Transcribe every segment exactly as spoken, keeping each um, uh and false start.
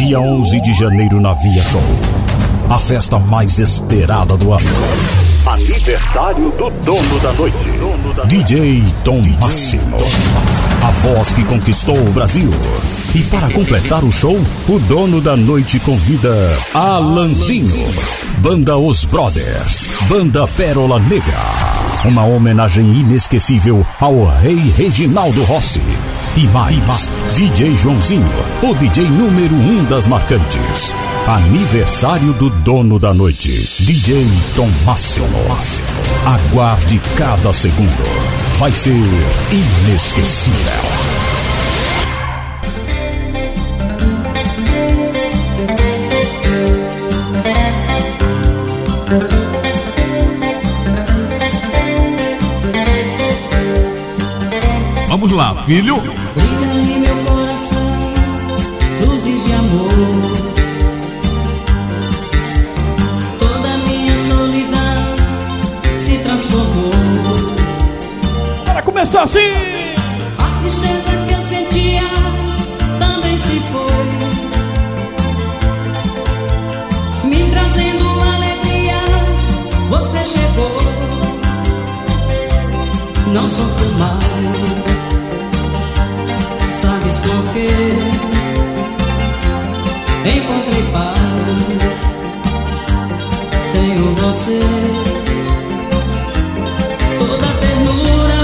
dia onze de janeiro na Via Show. A festa mais esperada do ano. Aniversário do dono da noite. D J Tom Máximo. A voz que conquistou o Brasil. E para completar o show, o dono da noite convida Alanzinho. Banda Os Brothers. Banda Pérola Negra. Uma homenagem inesquecível ao rei Reginaldo Rossi. E mais, D J Joãozinho, o D J número um das marcantes. Aniversário do dono da noite, D J Tom Máximo. Aguarde cada segundo. Vai ser inesquecível. Vamos lá, filho. Brilha em meu coração luzes de amor. Toda minha solidão se transformou. Para começar assim. A tristeza que eu sentia também se foi, me trazendo alegrias. Você chegou, não sofro mais. Sabes por quê? Encontrei paz. Tenho você. Toda a ternura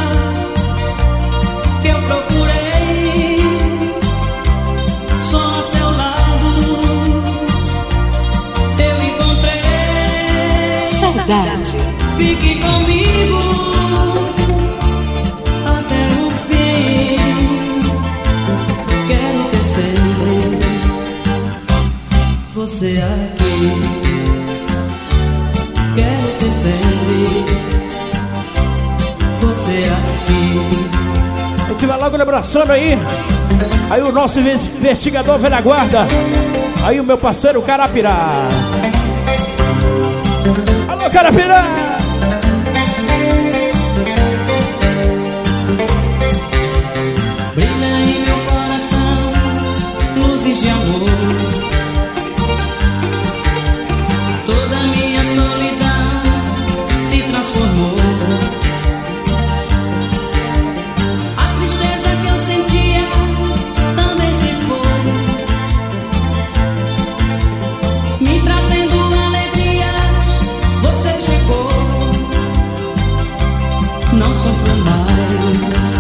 que eu procurei, só a seu lado eu encontrei. Saudade. Fique comigo até o fim. Quero ter sempre você aqui. Quero ter sempre você aqui. A gente vai logo abraçando aí. Aí o nosso investigador velha guarda. Aí o meu parceiro Carapirá. Alô, Carapirá! Brilha em meu coração luzes de amor. Toda minha solidão se transformou. A tristeza que eu sentia também se foi, me trazendo alegrias. Você chegou, não sofro mais.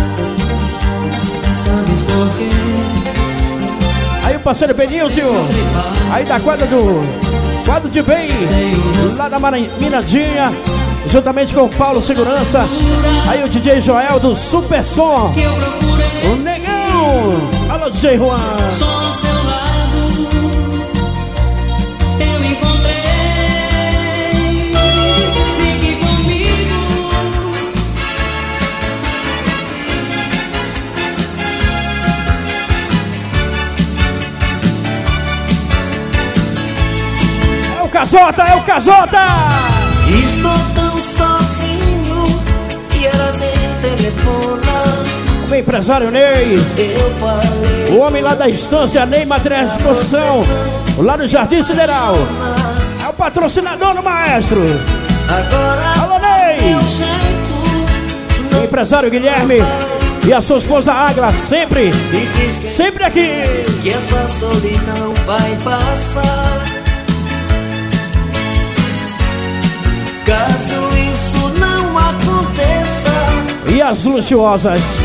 Sabes por quê? Aí o parceiro Benilson. Aí da quadra do quadro de bem, lá da Minadinha, juntamente com o Paulo Segurança. Aí o D J Joel do Super Som, o Negão. Alô, D J Juan. Só ao seu lado eu encontrei. Fique comigo. É o Casota, é o Casota. Estou tão sozinho e ela nem telefona. O empresário Ney, Eu falei, o homem lá da estância Ney Materiais de Construção, lá no Jardim Sideral. É o patrocinador do maestro. agora Alô, Ney. meu jeito O empresário Guilherme e a sua esposa Agra, sempre, me diz que, sempre aqui. que essa solidão vai passar. Caso isso não aconteça E as luxuosas.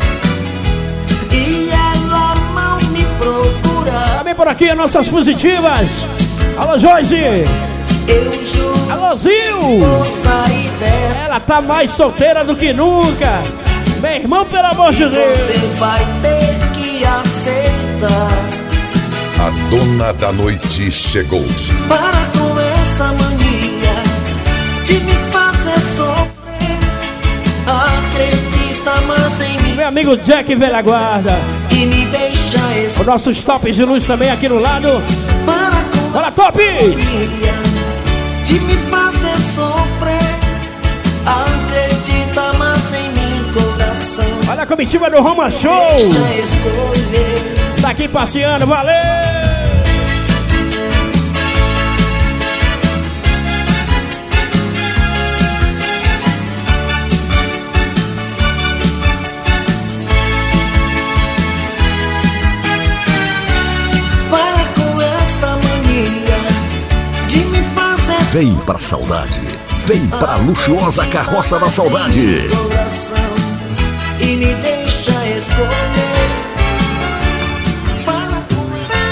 e ela não me procurar, Também por aqui as nossas positivas. Alô, Joyce. eu juro Alô, Zil. vou sair dessa. Ela tá mais solteira do que nunca. Meu irmão, pelo amor de Deus. Você vai ter que aceitar. A dona da noite chegou. Para com essa mania de me fazer sofrer. Acredita mais em mim Meu amigo Jack Velha Guarda. e me deixa Os nossos tops de luz também aqui no lado. Para com Bora, tops! mania de me fazer sofrer. Acredita mais em mim, coração. Olha a comitiva do Roma Show. Deixa escolher. Tá aqui passeando, valeu! Vem pra saudade. Vem pra luxuosa carroça da saudade. E me deixa escolher. Fala com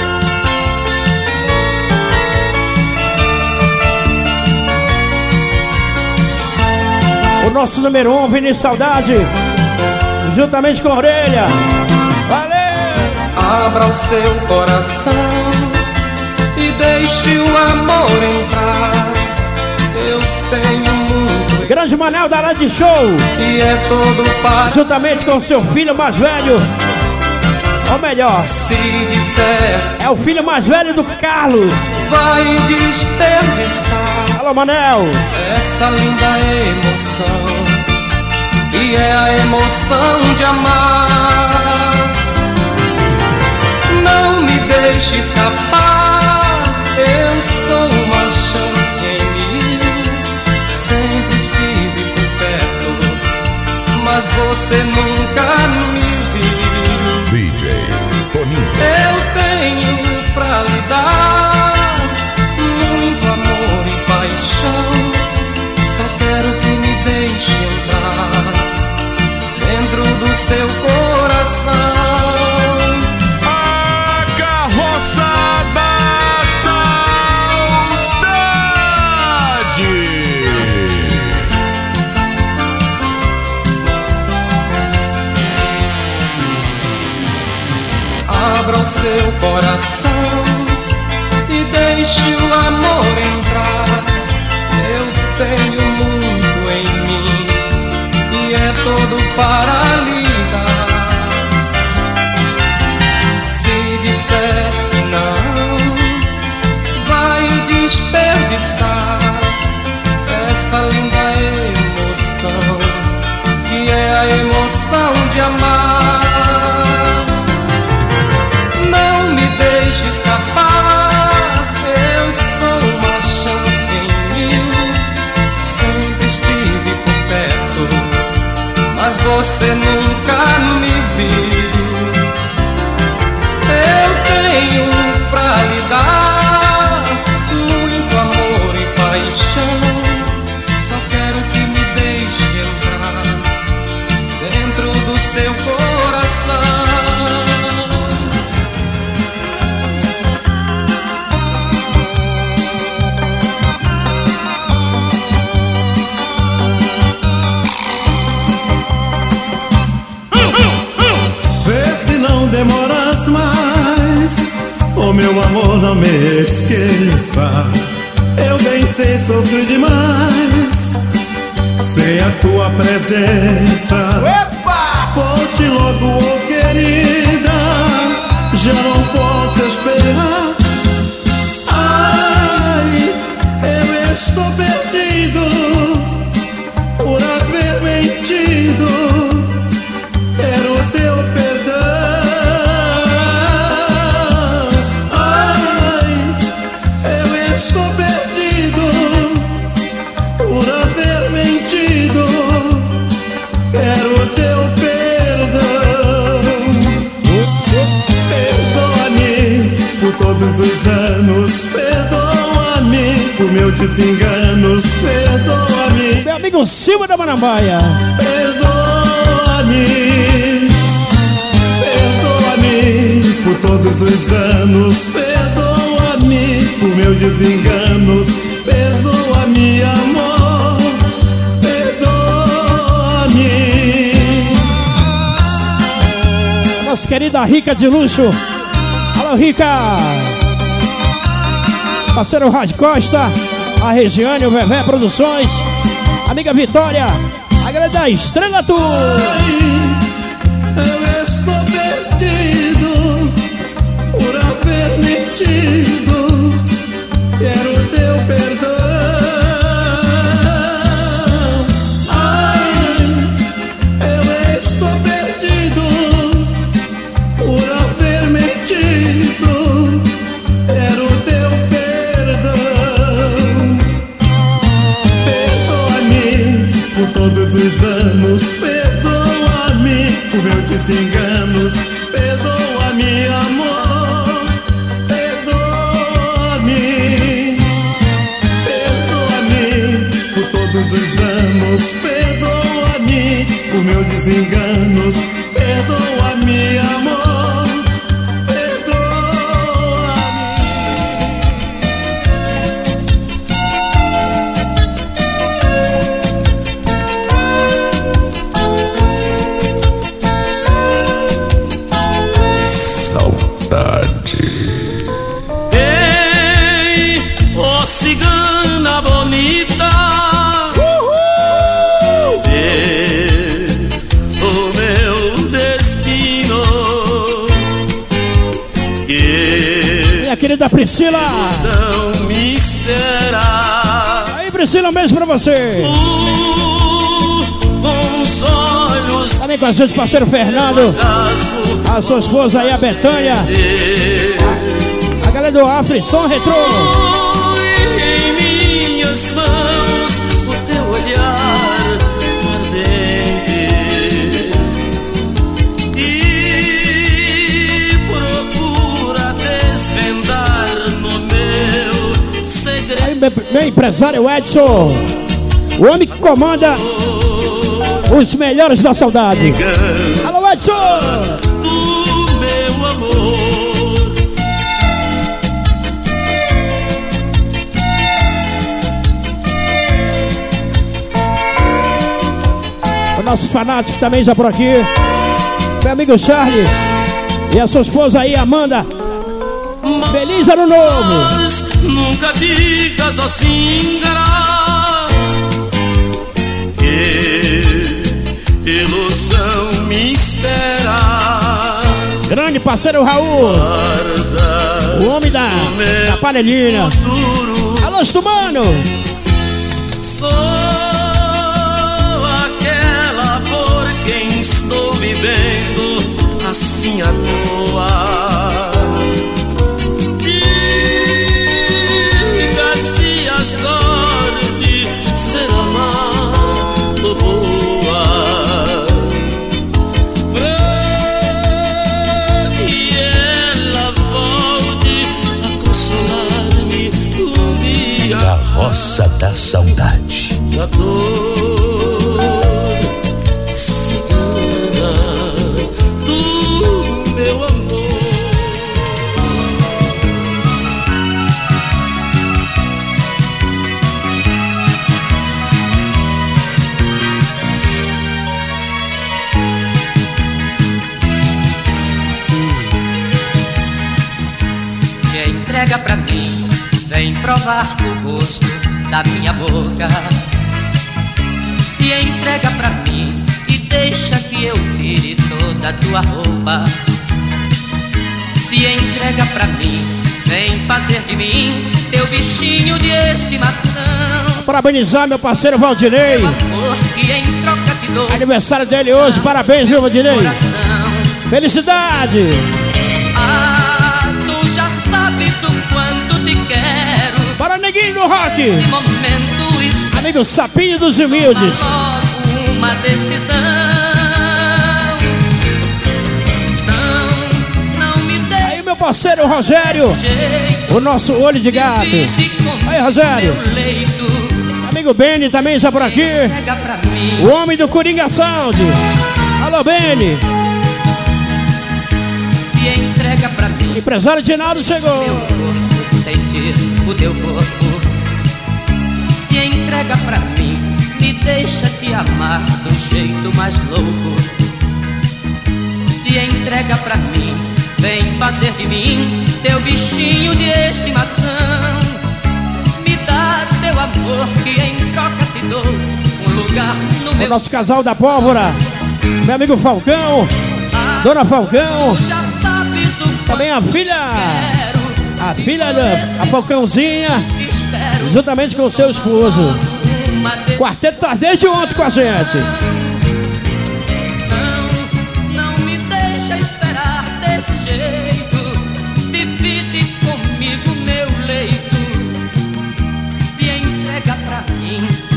O nosso número um, Vinícius Saudade, juntamente com a Orelha. Valeu! Abra o seu coração e deixe o amor entrar. Eu tenho muito. Grande Manel da Rádio Show. E é todo para. Juntamente com o seu filho mais velho. Ou melhor, Se disser, é o filho mais velho do Carlos. vai desperdiçar Alô, Manel. essa linda emoção. E é a emoção de amar. Não me deixe escapar. Eu sou uma chance em mim. Sempre estive por perto, mas você nunca me viu. D J Toninho. Eu tenho pra lhe dar muito amor e paixão. Só quero que me deixe entrar dentro do seu coração. A carroça da saudade. Abra o seu coração e deixe o amor entrar. Eu tenho muito em mim e é todo para lhe dar. Se disser que não, vai desperdiçar essa linda emoção, que é a emoção de amar. Não me deixe escapar. Eu sou uma chance em mil. Sempre estive por perto, mas você nunca me viu. Eu tenho pra lhe dar muito amor e paixão. Só quero que me deixe entrar dentro do seu coração. Vê se não demoras mais, oh meu amor, não me esqueça. Eu bem sei, sofro demais sem a tua presença. Volte logo, oh querida, já não posso esperar. Ai, eu estou perdido por haver mentido. Quero teu perdão. Ai, eu estou perdido por haver mentido. Quero teu perdão. Perdoa-me por todos os anos. Perdoa-me por meus desenganos. Perdoa-me. Meu amigo Silva da Marambaia. Perdoa-me, perdoa-me por todos os anos. Perdoa-me por meus desenganos. Perdoa-me, amor. Perdoa-me. Nossa querida Rica de Luxo. Alô, Rica. Parceiro Rádio Costa, a Regiane, o Vevé Produções, amiga Vitória, a galera da Estrela Tour. Eu estou perdido por haver mentido. Quero teu perdão. Ai, eu estou perdido por haver mentido. Quero teu perdão. Perdoa-me por todos os anos. Perdoa-me por meus desenganos. Perdoa-me, amor. Perdoa-me. Perdoa-me. os anos, perdoa-me por meus desenganos, perdoa-me, amor, perdoa-me. Saudade. Ei, ó cigana bonita, Uhul! vê o meu destino. Que Minha querida Priscila. não me esperar. Aí, Priscila, um beijo pra você. Tu, com os olhos Também com a gente, parceiro Fernando. A sua esposa aí, a Betânia. A galera do Afrisson Retrô. em minhas mãos o teu olhar ardente e procura desvendar no meu segredo. Aí, meu, meu empresário Edson. O homem que comanda os melhores da saudade. Alô, Edson! Do meu amor. Os nossos fanáticos também já por aqui. Meu amigo Charles e a sua esposa aí, Amanda. Feliz ano novo! Mas nunca digas assim, gará, que ilusão me espera. Grande parceiro Raul, Guarda o homem da, da panelina. futuro. Alô, Stumano! Sou aquela por quem estou vivendo assim à toa. Diga se a sorte será má ou boa, pra que ela volte a consolar-me um dia. Da Roça da Saudade. Da dor cigana do meu amor. Que entrega pra mim, vem provar o gosto da minha boca. Se entrega pra mim e deixa que eu tire toda a tua roupa. Se entrega pra mim, vem fazer de mim teu bichinho de estimação. Parabenizar meu parceiro Valdinei. Teu amor que em troca te dou. Aniversário dele hoje, parabéns, meu Valdinei. Coração. Felicidade! Ah, tu já sabes o quanto te quero. Para o neguinho do rock! Esse momento espero Amigo Sapinho dos Humildes. logo uma decisão. Não, não me deixe Aí meu parceiro Rogério, jeito. o nosso olho de gato. Divide comigo Aí, Rogério. meu leito. Amigo Beni também já por aqui. Pega pra mim. O homem do Coringa Sound. Alô, Beni. Se entrega pra mim. Empresário Dinaldo chegou. Meu corpo sentir o teu corpo. Se entrega pra mim, me deixa te amar do jeito mais louco. Se entrega pra mim, vem fazer de mim teu bichinho de estimação. Me dá teu amor que em troca te dou um lugar no O meu. nosso casal da pólvora. Meu amigo Falcão. Dona Falcão. Tu já sabes o Também a filha. quero. A filha da a Falcãozinha. Espero Juntamente com o seu esposo. uma decisão. Quarteto tá desde ontem com a gente. Não, não me deixa esperar desse jeito. Divide comigo meu leito. Se entrega pra mim.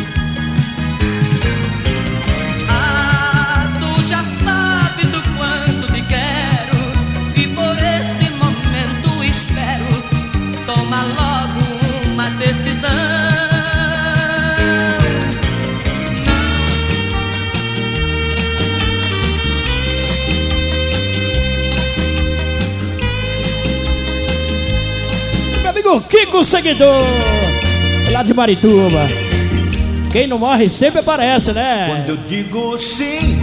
Ah, tu já sabes o quanto te quero. E por esse momento espero. Toma logo uma decisão. o Kiko Seguidor, lá de Marituba. Quem não morre sempre aparece, né? Quando eu digo sim,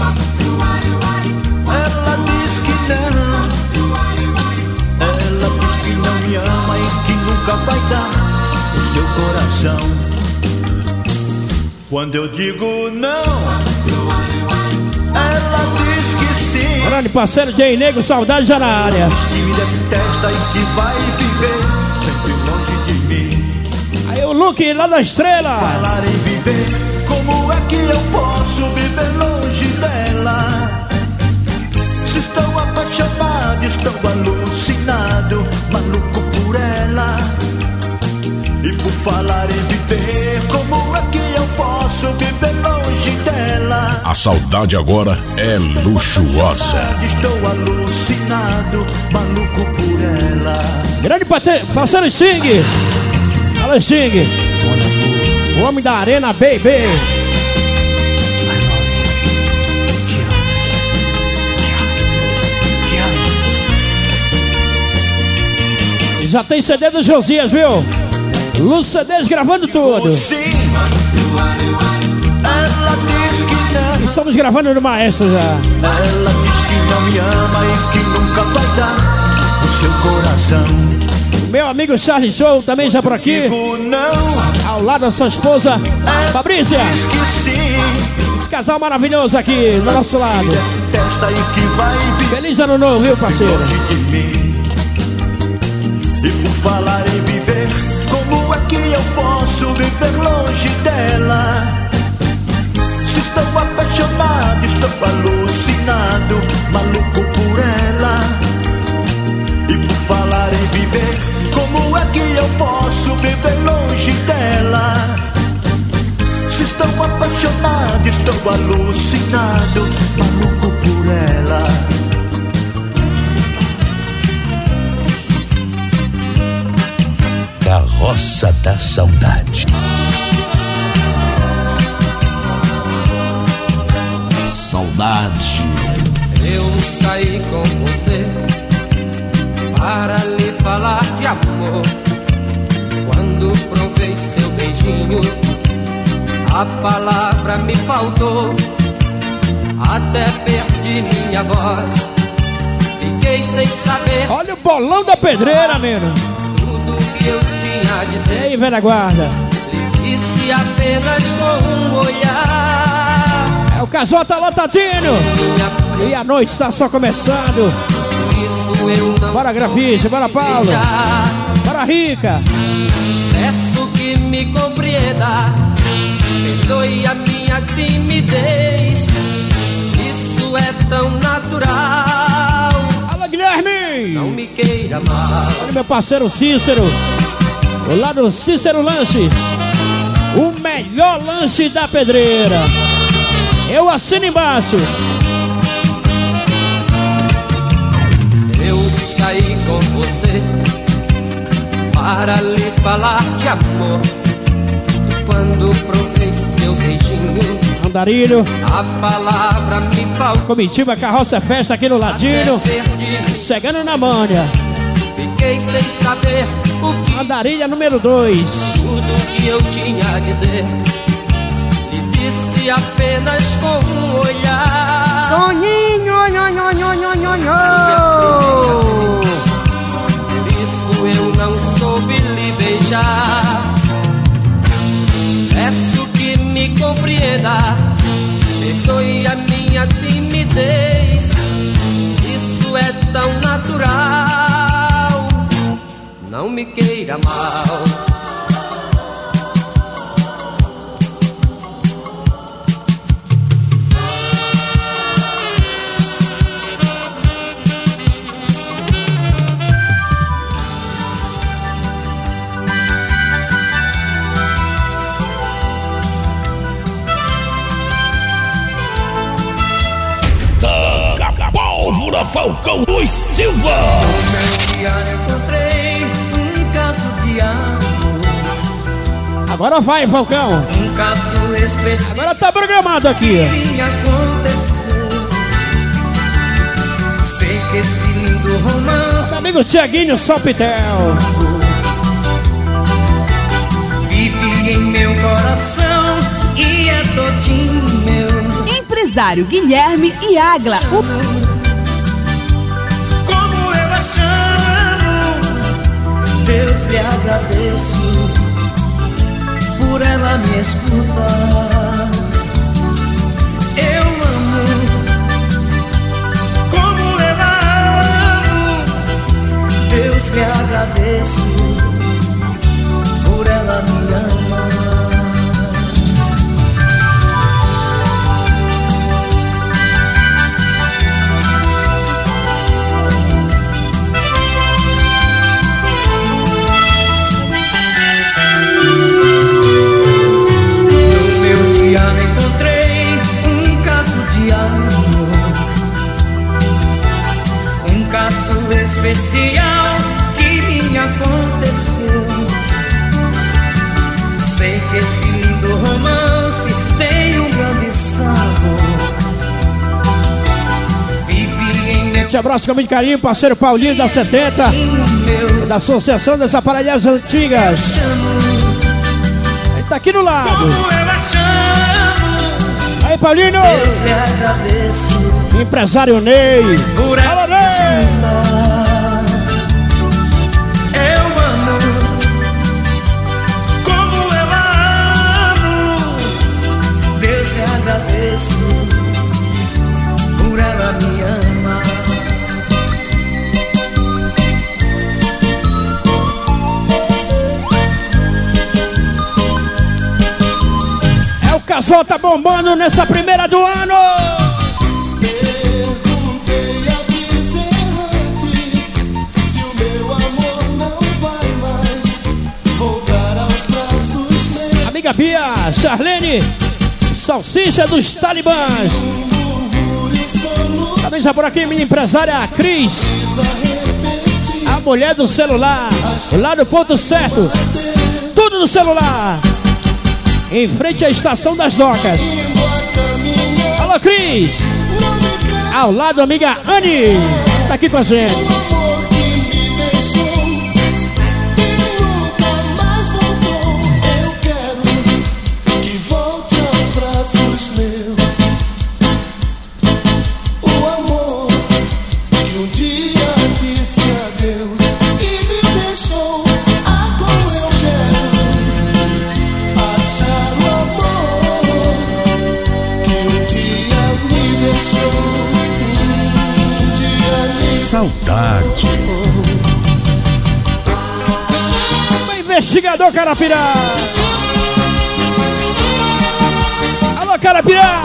ela diz que não. Ela diz que não me ama e que nunca vai dar o seu coração. Quando eu digo não, ela diz que sim. Grande parceiro Jay Negro, saudade já na área. Diz que me detesta e que vai viver sempre longe de mim. Aí o Luke lá da Estrela. Falar em viver, como é que eu posso viver longe dela? Se estou apaixonado, estou alucinado, maluco por ela. E por falar em viver, como é que eu posso viver longe dela? A saudade agora é luxuosa. Estou alucinado, maluco por ela. Grande parceiro Sting. Fala Sting. O homem da Arena, baby. E já tem C D do Josias, viu? Luz C Ds gravando tudo. Sim, ela diz que não. Estamos gravando no Maestro já. Ela diz que não me ama e que nunca vai dar o seu coração. Meu amigo Charlie Show também já por aqui. Digo não, ao lado da sua esposa, Fabrícia. diz que sim. Esse casal maravilhoso aqui do nosso lado. Testa e que vai vir Feliz ano novo, viu, parceiro? longe de mim. E por falar em viver, como é que eu posso viver longe dela? Se estou apaixonado, estou alucinado, maluco por ela. E por falar em viver, como é que eu posso viver longe dela? Se estou apaixonado, estou alucinado, maluco por ela. Carroça da Saudade. Saudade. Eu saí com você para lhe falar de amor. Quando provei seu beijinho, a palavra me faltou. Até perdi minha voz, fiquei sem saber. Olha o bolão da pedreira, menino. Tudo que eu tinha a E dizer. aí, velha guarda? E se apenas com um olhar. É o Casota Lotadinho. E a noite está só começando. Isso eu não Bora, Grafite, bora, Paulo. deixar. Bora, Rica. Peço que me compreenda, perdoe a minha timidez. Isso é tão natural. Alô, Guilherme. Não me queira mal. Olha meu parceiro Cícero. O lado Cícero Lanches. O melhor lanche da pedreira. Eu assino embaixo. Eu saí com você para lhe falar de amor. Quando provei seu beijinho, Andarilho. a palavra me faltou. Comitiva Carroça Festa aqui no Ladinho. Até perdi, Chegando na manha. fiquei sem saber o que Andarilha número dois. tudo que eu tinha a dizer. Lhe disse apenas com um olhar. Toninho, nho, nho, nho, nho, nho, nho. Por isso eu não soube lhe beijar. Peço que me compreenda, perdoe a minha timidez. Isso é tão natural. Não me queira mal. Pólvora Falcão Luiz Silva. Encontrei um caso de amor, Agora vai, Falcão. um caso específico Agora tá programado aqui. que aconteceu. Sei que esse lindo romance Meu amigo Tiaguinho Salpitel. empresário Guilherme e Agla. O... Como eu a chamo, Deus lhe agradeço por ela me escutar. Eu amo, como eu amo, Deus lhe agradeço por ela me amar. Encontrei um caso de amor, um caso especial que me aconteceu. Sei que esse lindo romance tem um grande sabor. Vivi em meu... Te abraço com muito carinho, parceiro Paulinho da setenta, da Associação das Aparelhagens Antigas. Ele tá aqui no lado. Aí, Paulinho! Empresário Ney! Fala, Ney! Eu amo, como eu amo, Deus lhe agradeço por ela me amar. O casal tá bombando nessa primeira do ano. Perguntei a Bezerrante se o meu amor não vai mais voltar aos braços meus. Amiga Bia, Charlene, Salsicha dos Talibãs. Também já por aqui, minha empresária Cris, a mulher do celular, lá no ponto certo, tudo no celular. Em frente à Estação das Docas. Alô, Cris! Ao lado, amiga Anne. Tá aqui com a gente. Eu quero que volte aos braços meus. O amor que um dia disse adeus e me deixou. Ah, como eu quero achar o amor que um dia me deixou. Um dia me Saudade. O investigador Carapirá. Alô, Carapirá.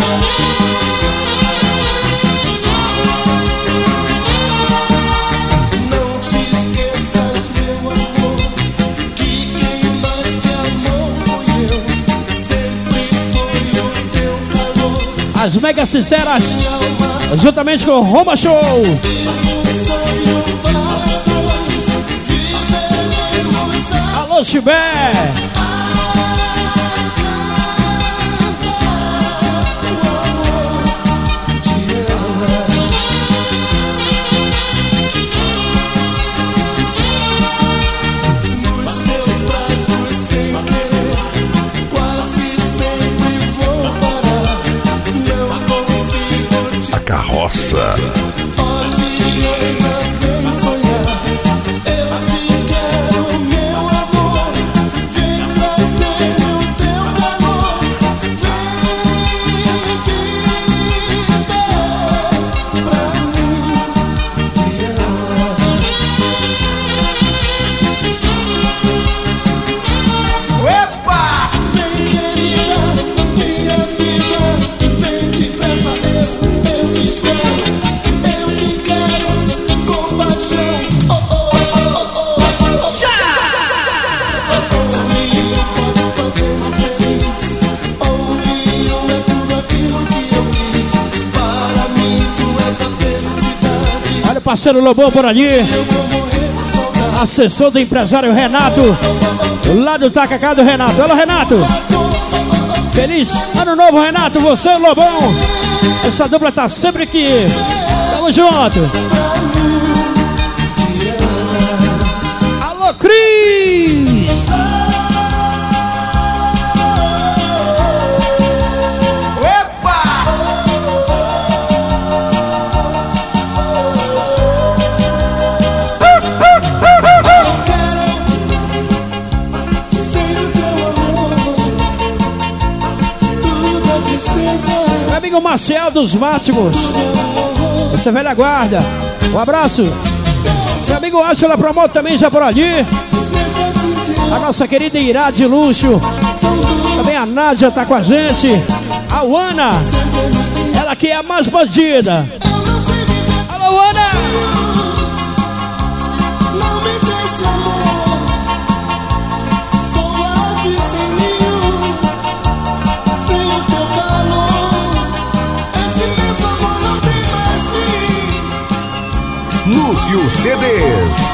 Não te esqueças, meu amor, que quem mais te amou fui eu. Sempre foi o teu calor. As mega sinceras, juntamente com o Roma Show. Alô, Chibé. Nos teus braços sem querer, quase sempre vou parar. Não consigo te A carroça. odiar, vem sonhar. Eu te quero, meu amor. Vem trazer o teu calor. Vem viver pra mim te amar. Epa! Vem, querida, minha vida. Vem depressa, eu, eu te espero. Eu te quero com paixão. Oh, oh, oh, oh, oh, oh. Já! Olinho pode fazer-me feliz. Olinho é tudo aquilo que eu quis. Para mim tu és a felicidade. Olha o parceiro Lobão por ali. Eu vou morrer de saudade. Assessor do empresário Renato. Lá do Tacacá do Renato. Alô, Renato. Feliz ano novo, Renato. Você e o Lobão. Essa dupla tá sempre aqui. Tamo junto. Alô, Cris. Epa! Maciel dos Máximos. Essa velha guarda. Um abraço. Meu amigo Átila Promoto também já por ali. A nossa querida Irá de Luxo. Também a Nádia tá com a gente. A Ana. Ela que é a mais bandida. Alô, Ana! Não me deixe, amor. Sou ave sem ninho, sem o teu calor. Esse imenso amor não tem mais fim. Lúcio C Ds.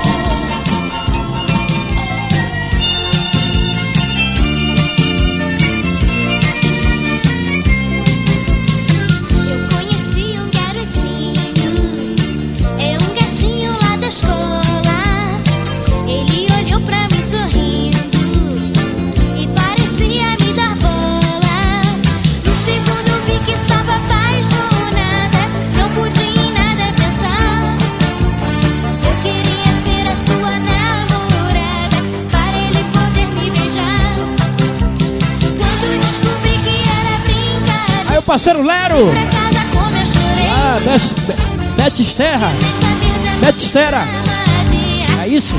Parceiro Lero. Ah, Betisterra. Betisterra. É isso?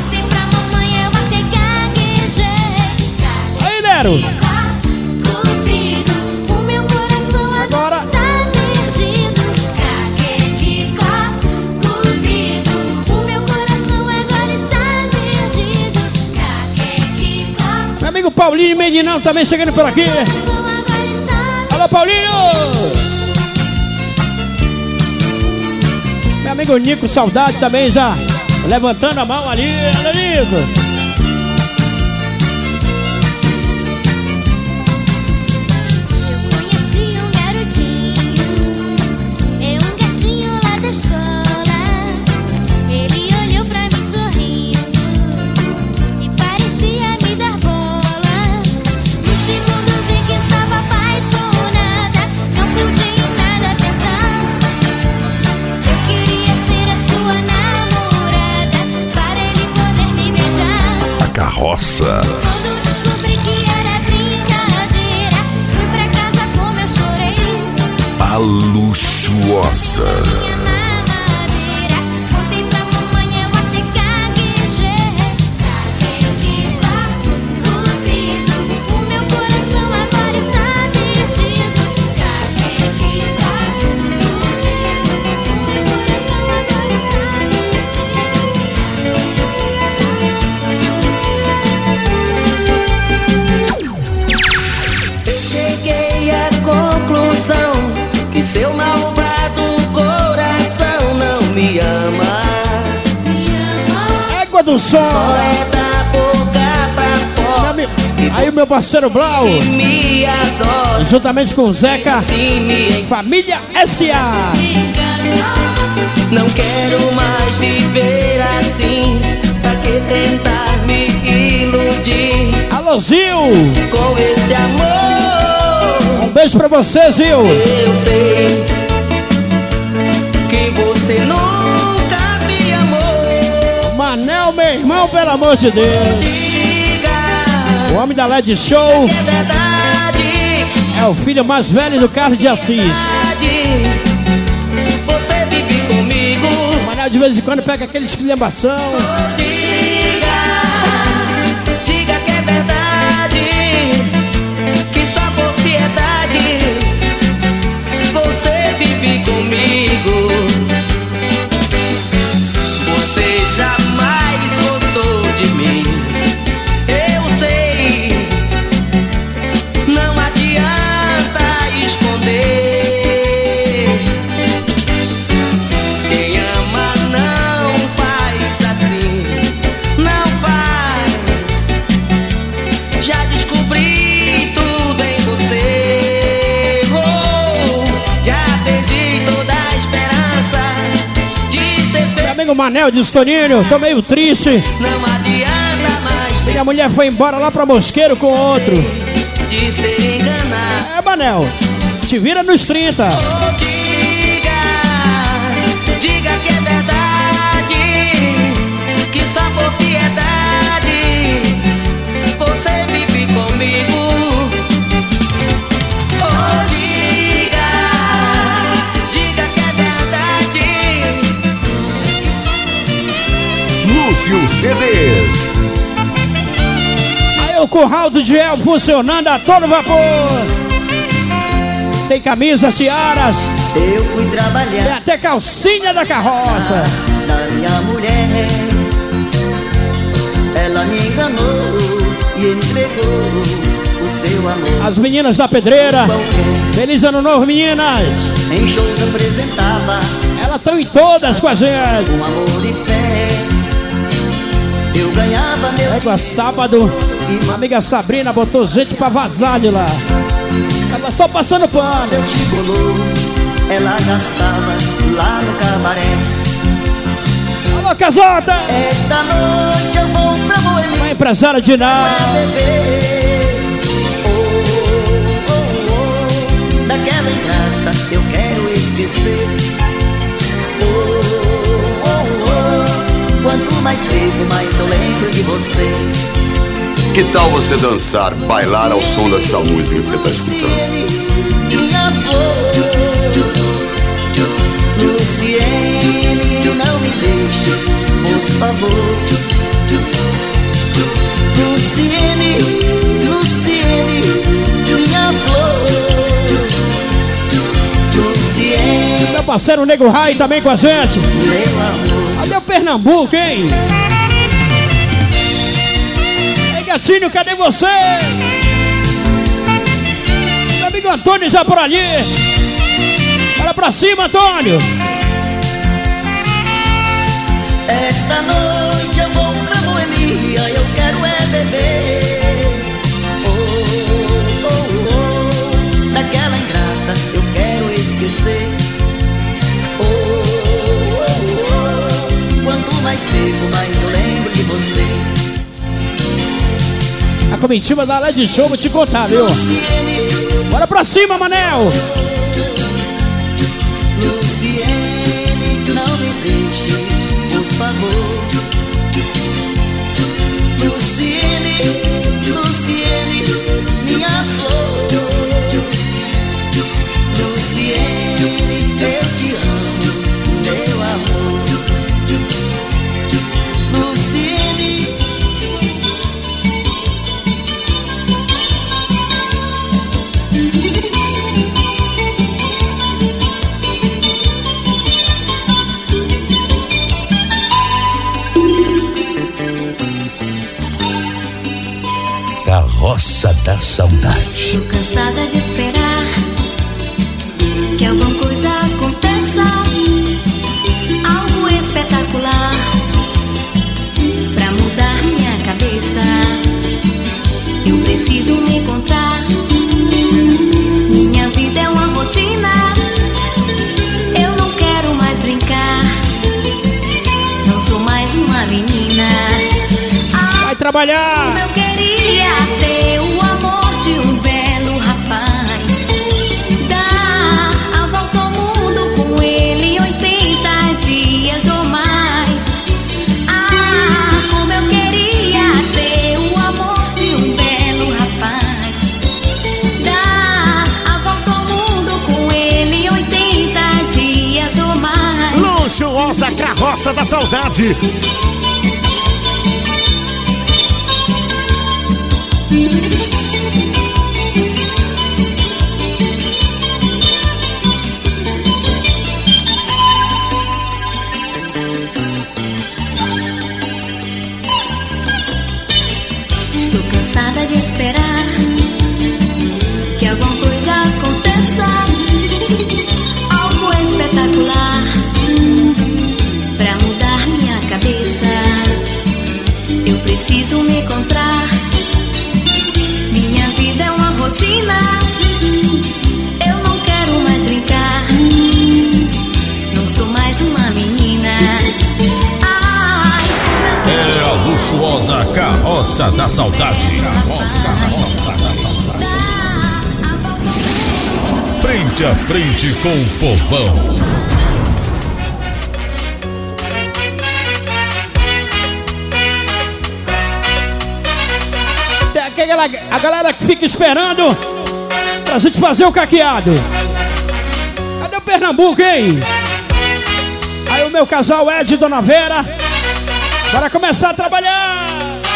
Aí, Lero. Agora. Meu amigo Paulinho Medinão também chegando por aqui. Alô, Paulinho! Meu amigo Nico, saudade também já levantando a mão ali. Alô, Nico! Carroça. Quando descobri que era brincadeira, fui pra casa como eu chorei. A luxuosa. Minha mamadeira, contei pra mamãe, eu até gaguejei. Caquetico, cupido, o meu coração agora está perdido. Caquetico, cupido, o meu coração agora está que seu malvado coração não me ama. Égua do som. Só é da boca pra fora. Meu, aí o meu parceiro Blau, me adora, juntamente com o Zeca, Família S A. Não quero mais viver assim. Pra que tentar me iludir? Alô, Zil! Com este amor. Um beijo pra você, Zil. Eu sei que você nunca me amou. Manel, meu irmão, pelo amor de Deus. Diga, o homem da L E D Show. É verdade. É o filho mais velho do Carlos de Assis. Você vive comigo. O Manel de vez em quando pega aquele esculhambação. Diga, diga que é verdade. Que só por piedade você vive comigo. Você jamais gostou de mim. Eu sei. Não adianta esconder. Quem ama não faz assim. Não faz. Já descobri tudo em você. Oh, já perdi toda a esperança de ser feliz. Meu amigo Manel de Toninho, tô meio triste. Não adianta mais ter Minha mulher foi embora lá pra Mosqueiro com outro. de ser enganado. É, Manel, te vira nos trinta. Oh, diga, diga que é verdade. Que só por piedade você vive comigo. Oh, diga, Lúcio C Ds. Aí o curral do Diel funcionando a todo vapor. Tem camisas, tiaras. Eu fui trabalhar. Tem até calcinha da carroça. Da minha mulher. Ela me enganou e entregou o seu amor. As meninas da pedreira. Feliz ano novo, meninas. Em shows apresentava. Elas estão em todas com a gente. Com amor e fé. Eu ganhava meu. Égua, sábado. A amiga Sabrina botou gente pra vazar de lá. Tava só passando pano. Seu gigolô, ela gastava lá no cabaré. Alô, Casota! Esta noite eu vou pra Boemia. Uma empresária de nada. Oh, oh, oh, daquela ingrata eu quero esquecer. Oh, oh, oh, quanto mais bebo, mais eu lembro de você. Que tal você dançar, bailar ao som dessa música que você está escutando? Minha flor, Luciene, não me deixes, por favor. Luciene, Luciene, minha flor. Luciene. Meu parceiro Nego Rai também com a gente. Meu amor. Cadê o Pernambuco, hein? Gatinho, cadê você? Meu amigo Antônio já por ali. Olha pra cima, Antônio. Esta noite eu vou pra Boemia, eu quero é beber. Oh, oh, oh, daquela ingrata eu quero esquecer. Oh, oh, oh, quanto mais bebo, mais eu lembro de você. A comitiva da Led Show, vou te contar, viu? Bora pra cima, Manel! Luciene, não me deixes, por favor. Luciene, Luciene, minha flor. Luciene, eu te amo, meu amor. Luciene. Carroça da Saudade. Estou cansada de esperar que alguma coisa aconteça, algo espetacular pra mudar minha cabeça. Eu preciso me encontrar. Minha vida é uma rotina. Eu não quero mais brincar. Não sou mais uma menina. Vai trabalhar! Eu queria ter o amor de um belo rapaz. Dar a volta ao mundo com ele oitenta dias ou mais. Ah, como eu queria ter o amor de um belo rapaz. Dar a volta ao mundo com ele oitenta dias ou mais. Luxuosa Carroça da Saudade. Estou cansada de esperar que alguma coisa aconteça, algo espetacular pra mudar minha cabeça. Eu preciso me encontrar. Minha vida é uma rotina. Eu não quero mais brincar. Não sou mais uma menina. É a luxuosa Carroça da Saudade. Carroça da Saudade. Frente a frente com o povão. Tem aquela, a galera que fica esperando pra gente fazer o caqueado. Cadê o Pernambuco, hein? Aí o meu casal Ed e Dona Vera. Bora começar a trabalhar.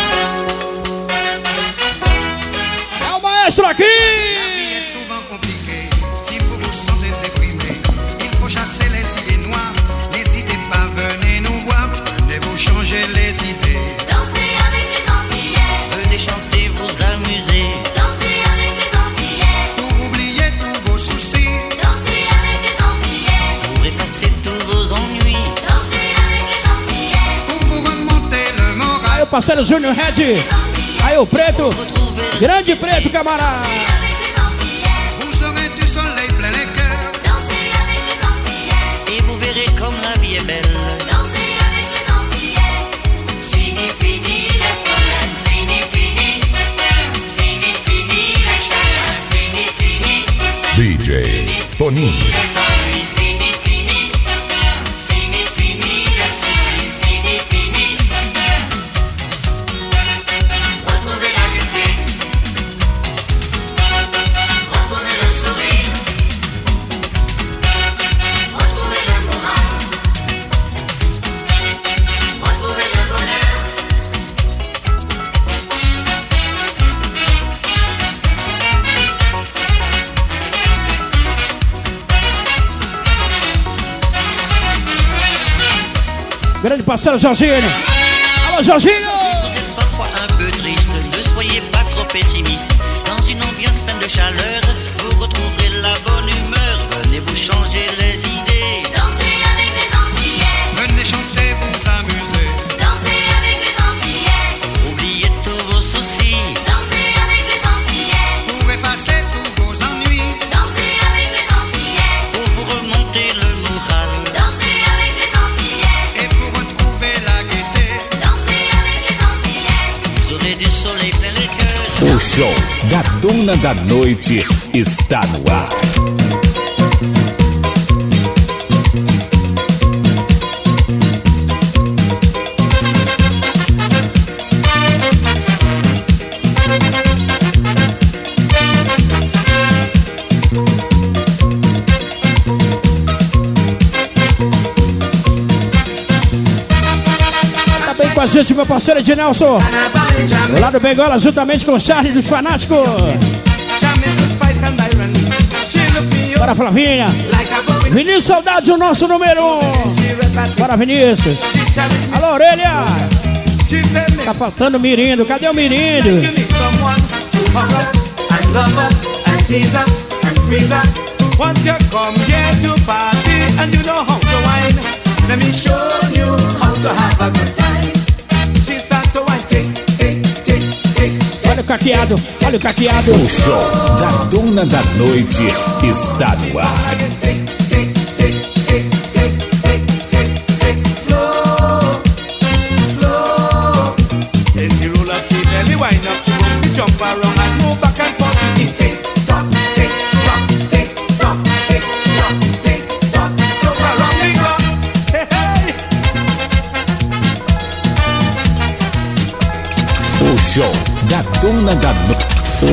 É o maestro aqui. Changer les idées. Dansez avec les Antillais. Venez chanter, vous amuser. Dansez avec les Antillais. Pour oublier tous vos soucis. Dansez avec les Antillais. Pour effacer tous vos ennuis. Dansez avec les Antillais. Pour vous remonter le moral. Aí o parceiro Júnior Red. Aí o Preto. Grande Preto, camarada. Vous aurez du soleil plein les cœurs. Dansez avec les Antillais. Et vous verrez comme la vie est belle. D J Toninho. Grande parceiro Jorginho. Alô, Jorginho. Vous êtes parfois un peu triste, ne soyez pas trop pessimiste. Dans une ambiance pleine de chaleur, vous retrouverez la bonne humeur. Venez vous changer les idées. Dansez avec les Antillais. Venez chanter, vous amuser. Dansez avec les Antillais. Oubliez tous vos soucis. Dansez avec les Antillais. Pour effacer tous vos ennuis. Dansez avec les Antillais. Pour vous remonter le moral. Dansez avec les Antillais. Et pour retrouver la gaieté. Dansez avec les Antillais. Vous aurez du soleil plein les cœurs. O show da Dona da Noite está no ar. Tá bem com a gente, meu parceiro Ednelson. Do lado Bengola, juntamente com o Charlie dos Fanáticos. Bora, Flavinha. Vinícius Saudade, o nosso número um. Bora, Vinícius. Alô, Orelha. Tá faltando Mirindo. Cadê o Mirindo? Once you come here to party and you know how to wine, let me show you how to have a good time. She start to wine, tick, tick, tick, tick. Olha o caqueado, olha o caqueado. O show da Dona da Noite está no ar. Tick, tick, tick, tick, tick, tick, tick, tick. Slow, slow. Then she roll up, she belly wind up, she wants to jump around and move back and forth. Tick, tick, tock, tick, tock, tick, tock, tick, tock, tick, tock. So around we go. Hey, hey. O show da Dona da Noite.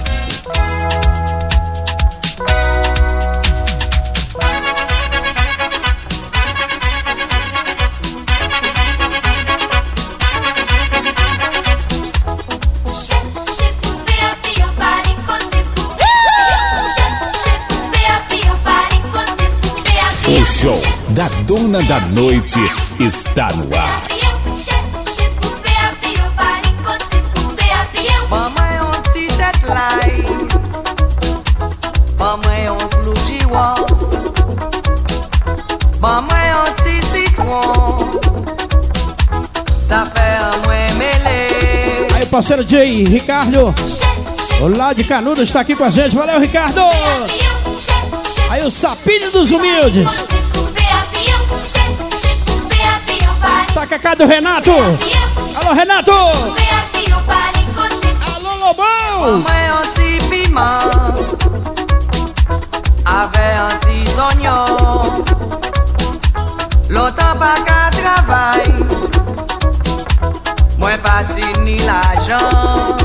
O show da Dona da Noite está no ar. Mamãe, on see that light. Mamãe, on blue jiwa. Mamãe, on see citron. Ça fait un moins mêlé. Aí o parceiro Jay Ricardo, lá de Canudos, está aqui com a gente. Valeu, Ricardo. Aí o Sapinho dos Humildes. Tá Cacá do Renato. Alô, Renato. Alô, Lobão. Mamãe, on see piment. Avec un petit oignon. Longtemps pas qu'à travail. Moins parti ni l'argent.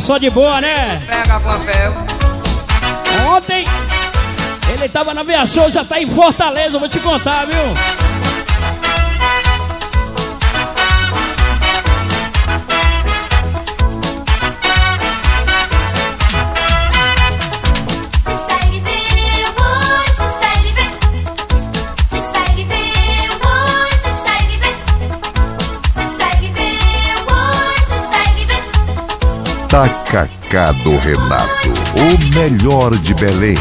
só de boa, né? Pega, papel. Ontem ele tava na aviação, já tá em Fortaleza, eu vou te contar, viu? Tacacá do Renato, o melhor de Belém.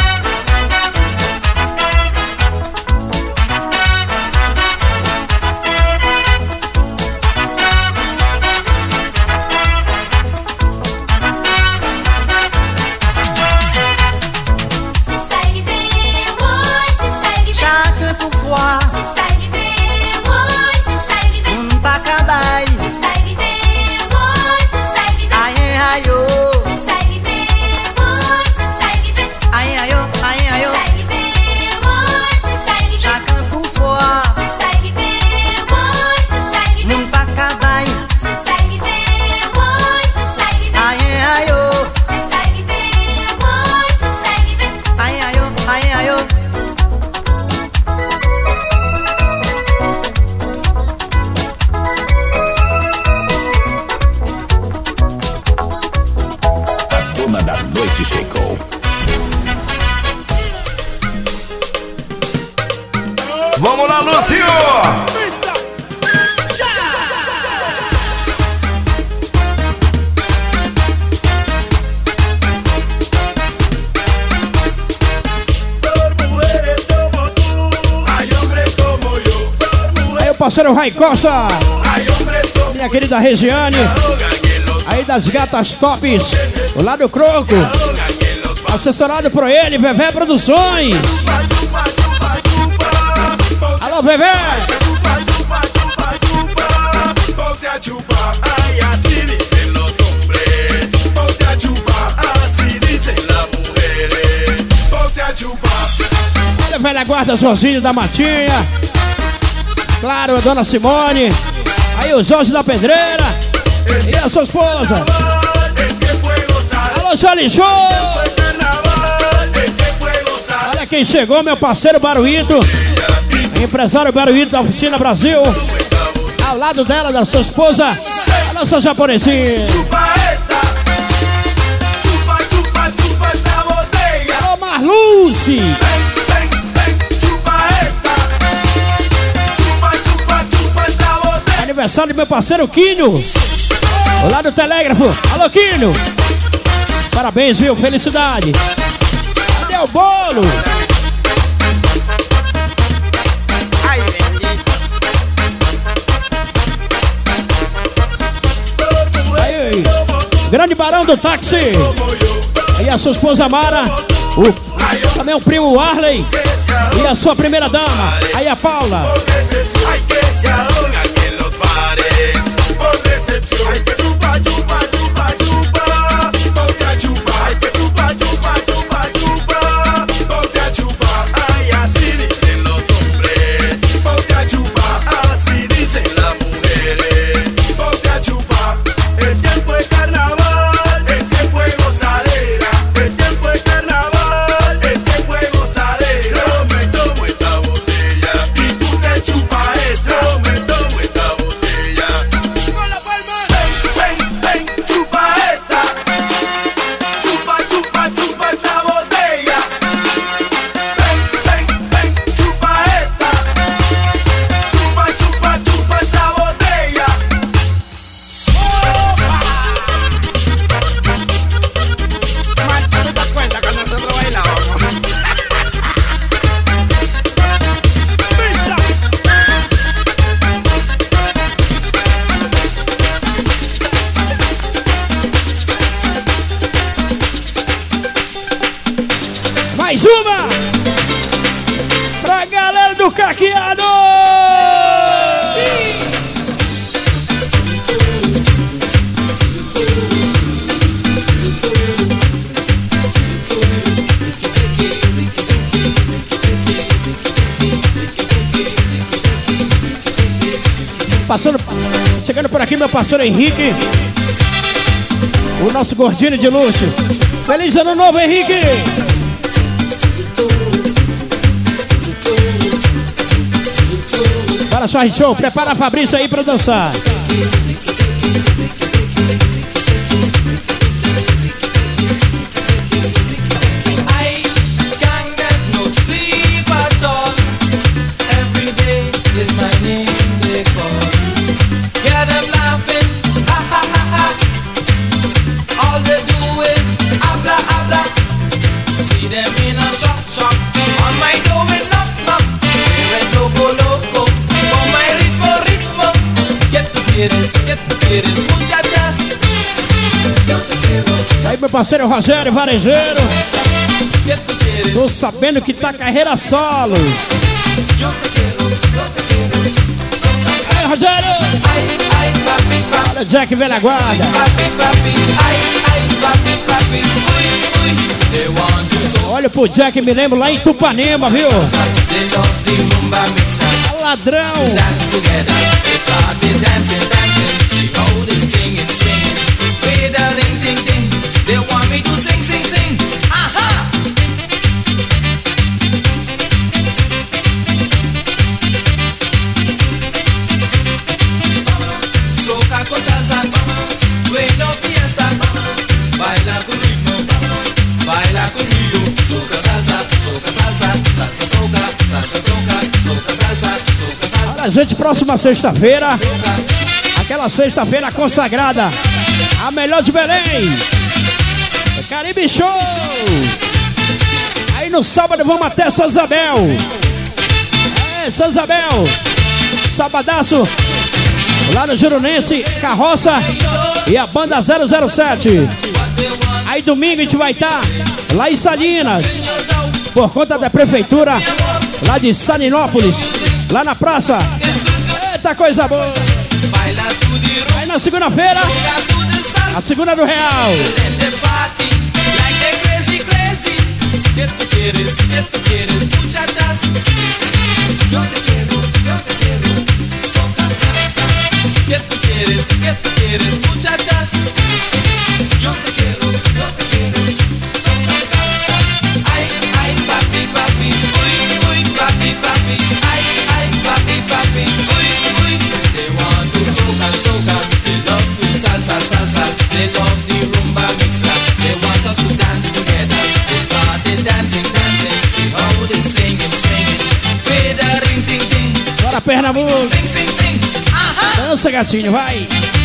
Vamos lá, Lúcio! Aí o parceiro Rai Costa, minha querida Regiane, aí das gatas tops, o lado Croco, assessorado por ele, Vevé Produções. Alô, Vevé! Olha a velha guarda Jorginho da Matinha. Claro, a dona Simone. Aí o Jorge da Pedreira. E a sua esposa. Alô, Jolly Show! Olha quem chegou, meu parceiro Baruíto. Empresário Baruíto da Oficina Brasil. Ao lado dela, da sua esposa, a nossa japonesinha. Ô Marluce! Aniversário do meu parceiro Quinho. Ao lado do telégrafo. Alô, Quinho! Parabéns, viu? Felicidade! Cadê o bolo? Grande Barão do Táxi. E a sua esposa Mara. O, também o primo Arley. E a sua primeira dama. Aí a Paula. Mais uma pra galera do Caqueado. Passando, chegando por aqui meu parceiro Henrique O nosso gordinho de luxo. Feliz ano novo, Henrique! Para só, show, prepara a Fabrício aí pra dançar. Aí meu parceiro Rogério Varejeiro, tô sabendo que tá carreira solo. Aí Rogério, olha o Jack velha guarda. Olha pro Jack, me lembro lá em Tupanema, viu? Ladrão. They want me to sing, sing, sing. Aha! Soca con salsa, bueno fiesta. Baila con ritmo, baila conmigo. Soca salsa, soca salsa, salsa soca, salsa soca, soca salsa, soca salsa. Olha, gente, próxima sexta-feira, aquela sexta-feira consagrada, a melhor de Belém. Caribe Show! Aí no sábado vamos até São Isabel. É, São Isabel. Sabadaço. Lá no Juronense, Carroça e a banda zero zero sete. Aí domingo a gente vai estar lá em Salinas, por conta da prefeitura lá de Salinópolis, lá na praça. Eita coisa boa! Aí na segunda-feira, a segunda do Real. ¿Qué tú quieres? ¿Qué tú quieres, muchachas? Yo te quiero, yo te quiero, soca salsa. ¿Qué tú quieres? ¿Qué tú quieres, muchachas? Yo te quiero, yo te quiero, soca salsa. Ay, ay, papi, papi, uy, uy, papi, papi. Ay, ay, papi, papi, uy, uy. They want to soca, soca. They love to salsa, salsa. They love the rumba mixer. They want us to dance together. Dancing, dancing, see how they singing, singing. With a ring, ting, ting. Bora, Pernambuco. Sing, sing, sing. Aha. Dança, gatinho, vai.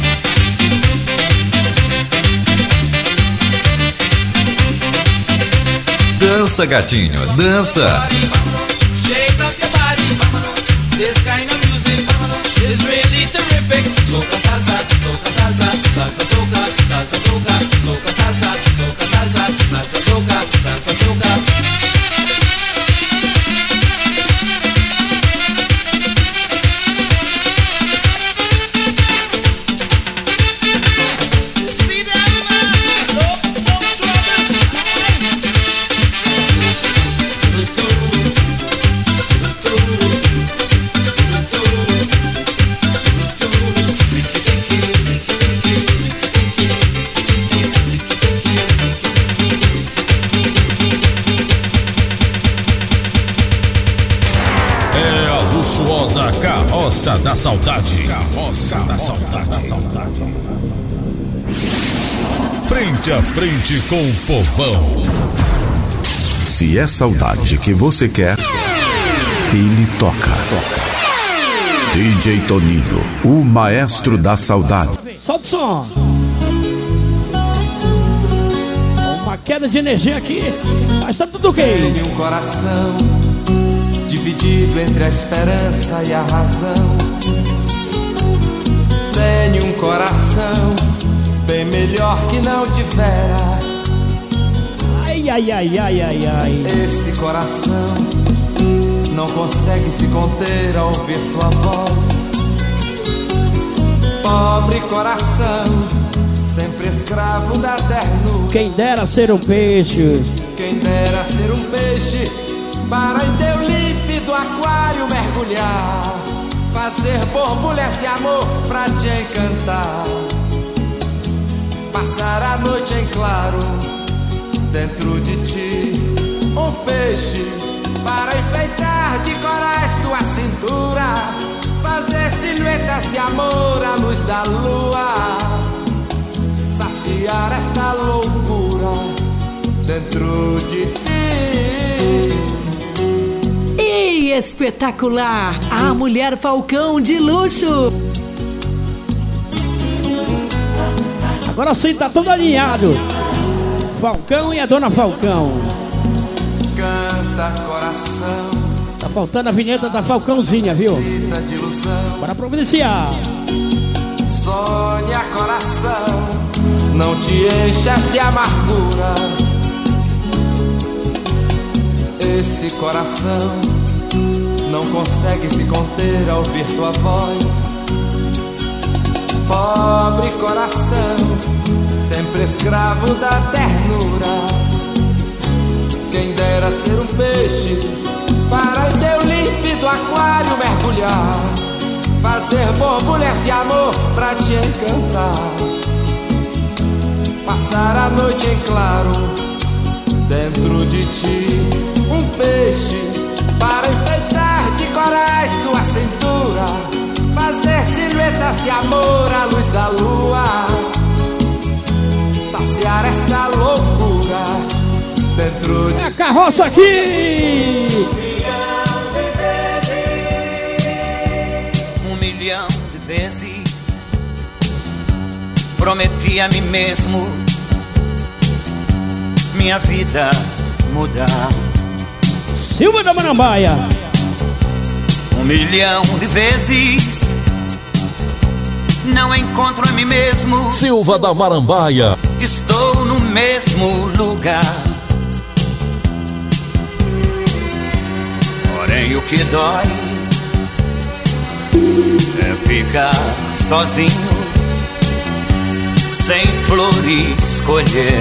Dança, gatinho, dança. Shake up your body. This kind of music is really terrific. Soca salsa, soca salsa, salsa soca, salsa soca, soca salsa, soca salsa, salsa soca, salsa soca. Carroça da Saudade. Carroça da Saudade. Frente a frente com o povão. Se é saudade que você quer, ele toca. D J Toninho, o maestro da saudade. Solta o som. Uma queda de energia aqui, mas tá tudo ok. Tenho um coração dividido entre a esperança e a razão. Tenho um coração bem melhor que não tivera. Ai, ai, ai, ai, ai, ai. Esse coração não consegue se conter ao ouvir tua voz. Pobre coração, sempre escravo da ternura. Quem dera ser um peixe. Quem dera ser um peixe para em teu límpido aquário mergulhar, fazer borbulhas de amor pra te encantar. Passar a noite em claro dentro de ti, um peixe para enfeitar de corais tua cintura, fazer silhuetas de amor à luz da lua, saciar esta loucura dentro de ti. E espetacular! A Mulher Falcão de luxo! Agora sim, tá tudo alinhado. Falcão e a Dona Falcão. Canta coração. Tá faltando a vinheta da Falcãozinha, viu? Bora providenciar. Sonha coração, não te enchas de amargura. Esse coração não consegue se conter ao ouvir tua voz. Pobre coração, sempre escravo da ternura. Quem dera ser um peixe para em teu límpido aquário mergulhar, fazer borbulhas de amor pra te encantar, passar a noite em claro dentro de ti, um peixe para enfeitar de corais tua cintura, fazer silhuetas de amor à luz da lua, saciar esta loucura dentro de... É a carroça aqui! Um milhão de vezes prometi a mim mesmo minha vida mudar. Silva da Marambaia. Um milhão de vezes não encontro a mim mesmo. Silva da Marambaia. Estou no mesmo lugar. Porém o que dói é ficar sozinho, sem flores colher,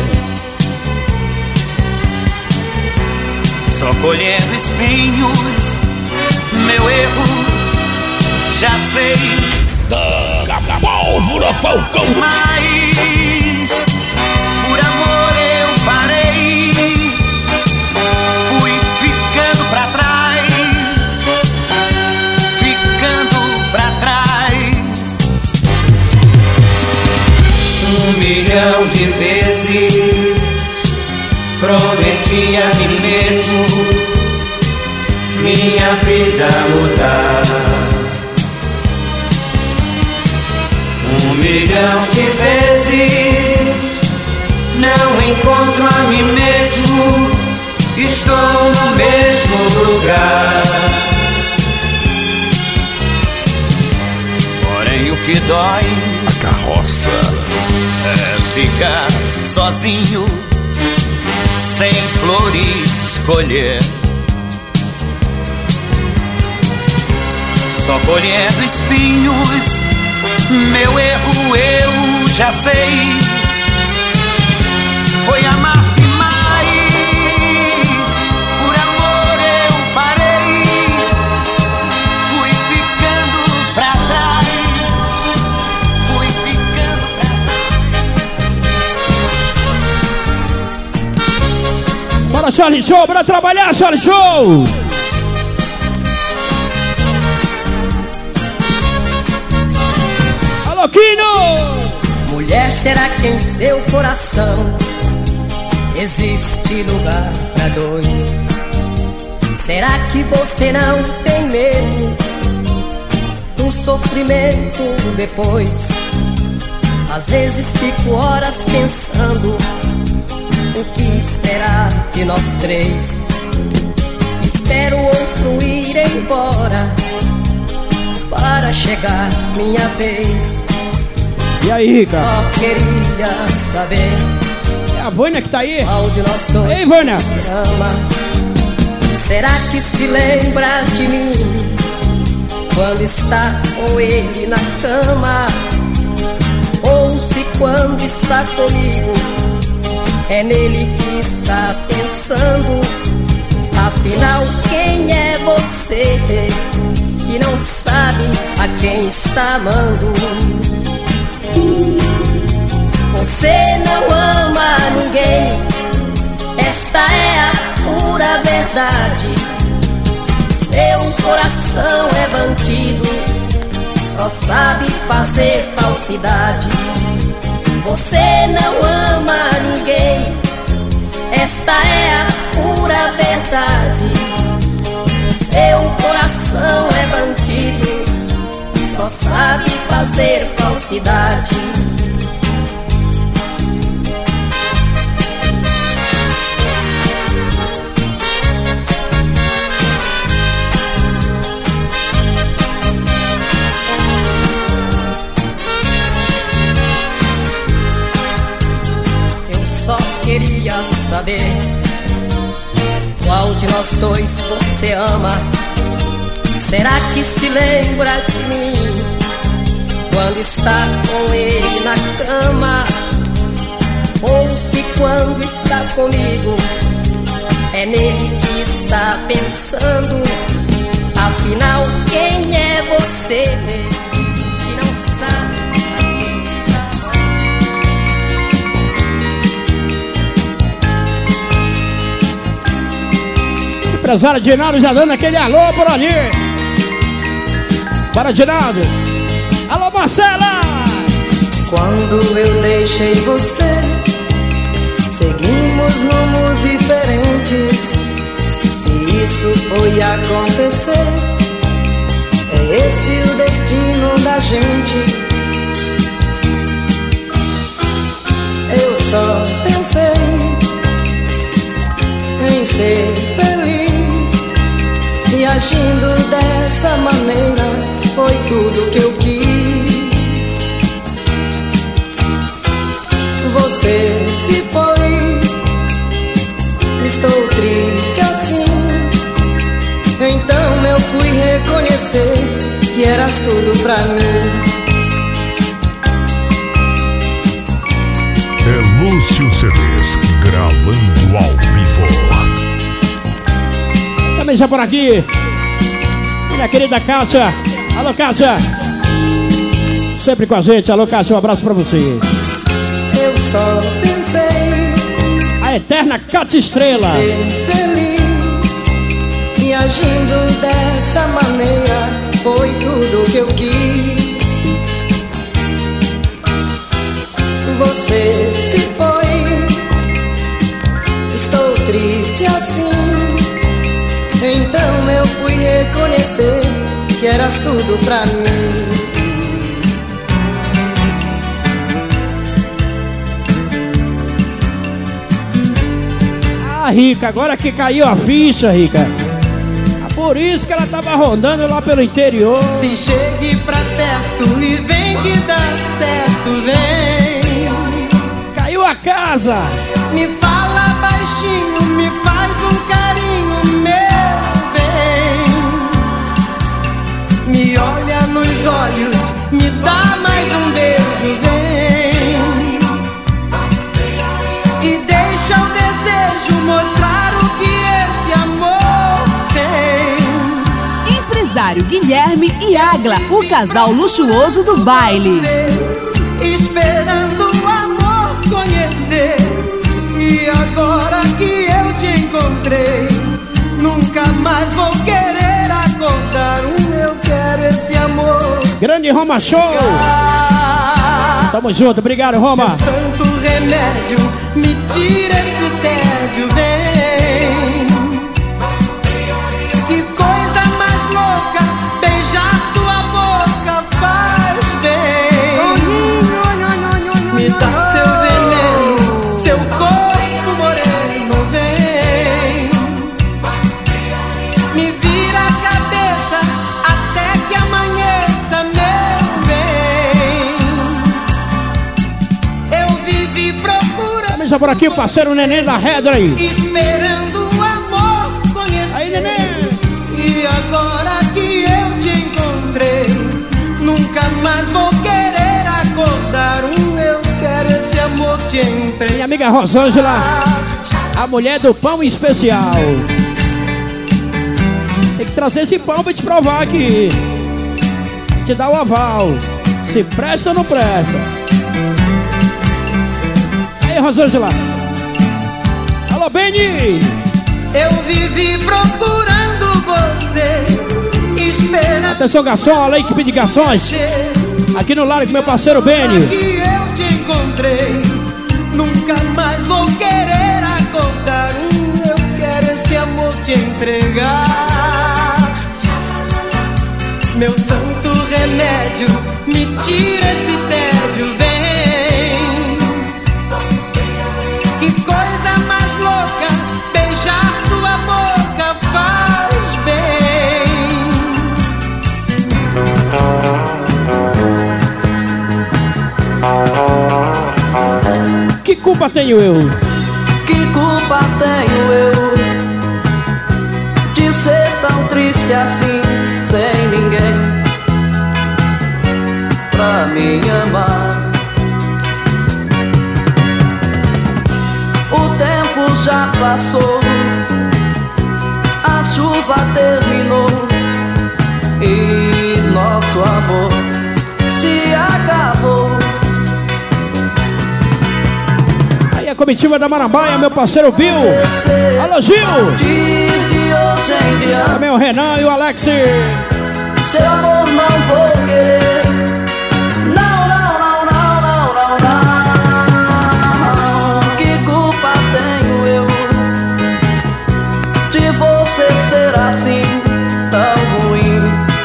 só colhendo espinhos. Meu erro, já sei. Da pólvora Falcão. Mas por amor eu parei, fui ficando pra trás, ficando pra trás. Um milhão de vezes prometi a mim mesmo minha vida mudar. Um milhão de vezes não encontro a mim mesmo, estou no mesmo lugar. Porém o que dói, a carroça, é ficar sozinho, sem flores colher, só colhendo espinhos. Meu erro eu já sei, foi amar demais. Por amor eu parei, fui ficando pra trás, fui ficando pra trás. Bora, Charlie Show, bora trabalhar, Charlie Show! Mulher, será que em seu coração existe lugar pra dois? Será que você não tem medo do sofrimento depois? Às vezes fico horas pensando, o que será de nós três? Espero outro ir embora para chegar minha vez. E aí, Rica? Só queria saber. É a Vânia que tá aí? Qual de nós dois Ei, Vânia! se ama? Será que se lembra de mim quando está com ele na cama? Ou se quando está comigo é nele que está pensando? Afinal, quem é você que não sabe a quem está amando? Você não ama ninguém, esta é a pura verdade. Seu coração é bandido, só sabe fazer falsidade. Você não ama ninguém, esta é a pura verdade. Seu coração é bandido, só sabe fazer falsidade. Eu só queria saber qual de nós dois você ama. Será que se lembra de mim quando está com ele na cama? Ou se quando está comigo é nele que está pensando? Afinal, quem é você que não sabe a quem está? Empresário Dinaldo já dando aquele alô por ali. Para, Dinaldo. Alô, Marcela. Quando eu deixei você, seguimos rumos diferentes. Se isso foi acontecer, é esse o destino da gente. Eu só pensei em ser feliz, e agindo dessa maneira foi tudo que eu quis. Você se foi, estou triste assim. Então eu fui reconhecer que eras tudo pra mim. É Lúcio C Ds gravando ao vivo. Também já por aqui, minha querida Cássia. Alô, Cássia. Sempre com a gente. Alô, Cássia, um abraço pra você. Eu só pensei a eterna Cátia Estrela. Ser feliz, e agindo dessa maneira foi tudo que eu quis. Você se foi, estou triste assim. Então eu fui reconhecer que eras tudo pra mim. Ah, Rica, agora que caiu a ficha, Rica. Por isso que ela tava rondando lá pelo interior. Se chegue pra perto e vem que dá certo, vem. Caiu a casa. Me fala baixinho, me faz um carinho, meu bem. Me olha nos olhos, me dá mais um beijo, vem. E deixa o desejo mostrar o que esse amor tem. Empresário Guilherme e Agla, o casal luxuoso do baile. Esperando o amor conhecer. E agora que eu te encontrei, nunca mais vou querer acordar. Eu quero esse amor. Grande Roma Show. Tamo junto, obrigado, Roma. Meu santo remédio, me tira esse tédio, vem. Que coisa mais louca, beijar tua boca faz bem. Me dá seu veneno, seu corpo moreno, vem. Me vira a cabeça até que amanheça, meu bem. Eu vivi procurando. Também já por aqui o parceiro Neném da Redley. Esperando o amor conhecer. Aí, Neném. E agora que eu te encontrei, nunca mais vou querer acordar. Um eu quero esse amor te entrei. Minha amiga Rosângela, a mulher do pão especial. Tem que trazer esse pão pra te provar aqui. Te dar o aval. Se presta ou não presta. Aí, Rosângela. Alô, Beni. Eu vivi procurando você, esperando. Atenção, garçom, olha aí, equipe de garçons. Aqui no lar com meu parceiro Beni. Que eu te encontrei, nunca mais vou querer acordar. Eu quero esse amor te entregar. Meu santo remédio, me tira esse tédio, vem. Que coisa mais louca, beijar tua boca faz bem. Que culpa tenho eu? Que culpa tenho eu de ser tão triste assim, sem ninguém pra me amar? O tempo já passou, a chuva terminou e nosso amor se acabou. Aí a comitiva da Marambaia, meu parceiro Bill. Alô, Gil. Também o Renan e o Alex. Seu amor não vou querer. Não, não, não, não, não, não, não. Que culpa tenho eu de você ser assim, tão ruim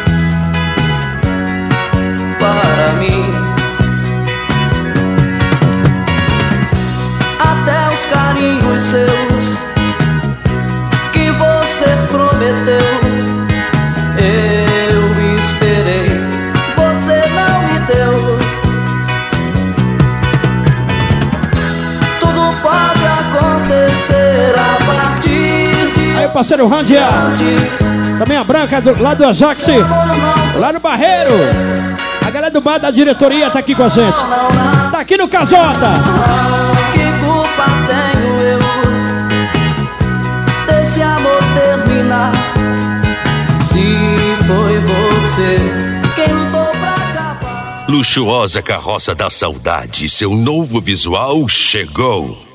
para mim? Até os carinhos seus que você prometeu, eu esperei, você não me deu. Tudo pode acontecer a partir de... Aí o parceiro Randia. Também a Branca, do, lá do Ajax, lá no Barreiro. A galera do bar da diretoria tá aqui com a gente. Tá aqui no Casota. Que culpa tenho eu desse amor terminar, se foi você quem lutou pra acabar? Luxuosa carroça da saudade, seu novo visual chegou.